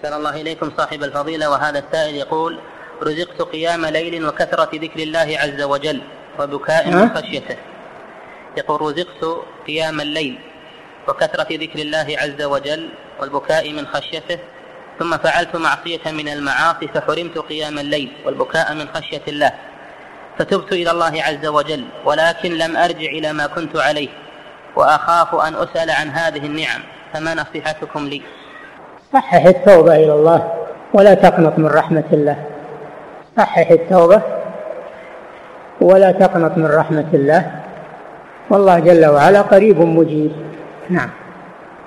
أحسن الله إليكم صاحب الفضيلة. وهذا السائل يقول: رزقت قيام ليل وكثرة ذكر الله عز وجل وبكاء من خشيته. يقول: رزقت قيام الليل وكثرة ذكر الله عز وجل والبكاء من خشيته، ثم فعلت معصية من المعاصي فحرمت قيام الليل والبكاء من خشية الله، فتبت إلى الله عز وجل، ولكن لم أرجع إلى ما كنت عليه، وأخاف أن أسأل عن هذه النعم، فما نصيحتكم لي؟ صحح التوبة إلى الله ولا تقنط من رحمة الله. صحح التوبة ولا تقنط من رحمة الله، والله جل وعلا قريب مجيب. نعم.